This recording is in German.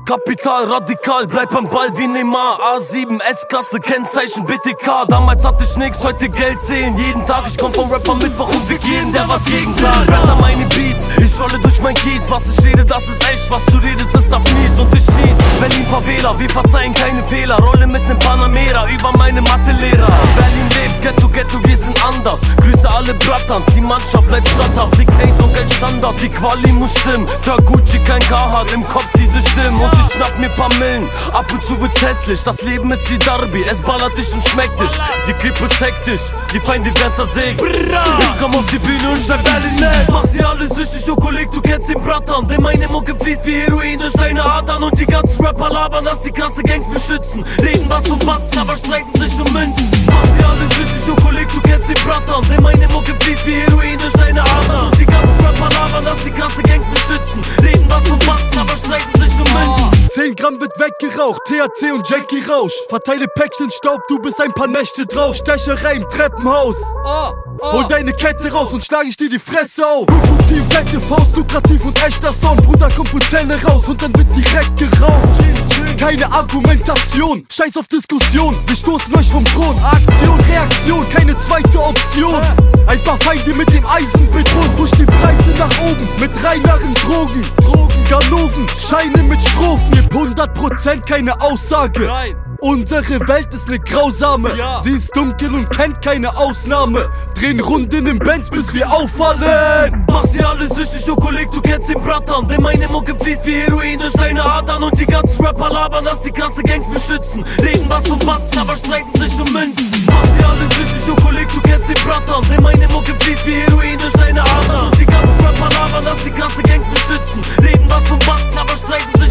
Kapital, radikal, bleib am Ball wie Neymar. A7, S-Klasse, Kennzeichen BTK. Damals hatte ich nix, heute Geld zählen. Jeden Tag, ich komm vom Rap am Mittwoch und fick jeden, der was gegen sagt. Wetter meine Beats, ich rolle durch mein Kiez. Was ich rede, das ist echt, was du redest, ist auf mies. Und ich schieß, Berlin Favela, wir verzeihen keine Fehler. Rolle mit nem Panamera über meine Mathelehrer. Berlin lebt, Ghetto, Ghetto, wir sind anders. Grüße alle Brattans, die Mannschaft bleibt standhaft. Die Case und kein Standard, die Quali muss stimmen. Taguchi, kein Carhartt, im Kopf diese Stimmen. Und ich schnapp mir paar Millen, ab und zu wird's hässlich. Das Leben ist wie Darby, es ballert dich und schmeckt dich. Die Kripo ist hektisch, die Feinde werden zersägt. Ich komm auf die Bühne und schreib Berlin. Mach sie alle süchtig, oh Kolleg, du kennst den Brattern. Denn meine Mucke fließt wie Heroin durch deine Adern. Und die ganzen Rapper labern, dass die krasse Gangs beschützen. Reden was von Batzen, aber streiten sich um Münzen. Mach sie alle süchtig, oh Kolleg, du kennst den Brattern. Denn meine Mucke fließt wie Heroin durch deine Adern. Und die ganzen Rapper labern, dass die krasse Gangs beschützen. Reden was von Batzen, aber streiten sich um Münzen. 10 Gramm wird weggeraucht, THC und Jackie Rausch. Verteile Päckchen Staub, du bist ein paar Nächte drauf. Stecherei im Treppenhaus. Hol deine Kette raus und schlag ich dir die Fresse auf. Lukrativ, fette Faust, lukrativ und echter Sound. Bruder kommt von Zelle raus und dann wird direkt geraucht. Keine Argumentation, scheiß auf Diskussion. Wir stoßen euch vom Thron. Aktion, Reaktion, keine zweite Option. Ein paar Feinde mit dem Eisen bedroht. Push die Preise nach oben mit reineren Drogen. Ganoven, Scheine mit Strophen. Ihr 100% keine Aussage. Unsere Welt ist ne grausame. Sie ist dunkel und kennt keine Ausnahme. Drehen Runden im Benz, bis wir auffallen. Mach sie alle süchtig, oh Kolleg, du kennst den Brattern. Denn meine Mucke fließt wie Heroin durch deine Adern. Und die ganzen Rapper labern, dass die krasse Gangs beschützen. Reden was von Batzen, aber streiten sich um Münzen. Mach sie alle süchtig, oh Kolleg, du kennst den Brattern. Denn meine Mucke fließt wie Heroin durch deine Adern. Und die ganzen Rapper labern, dass die krasse Gangs beschützen. Reden was von Batzen, aber streiten sich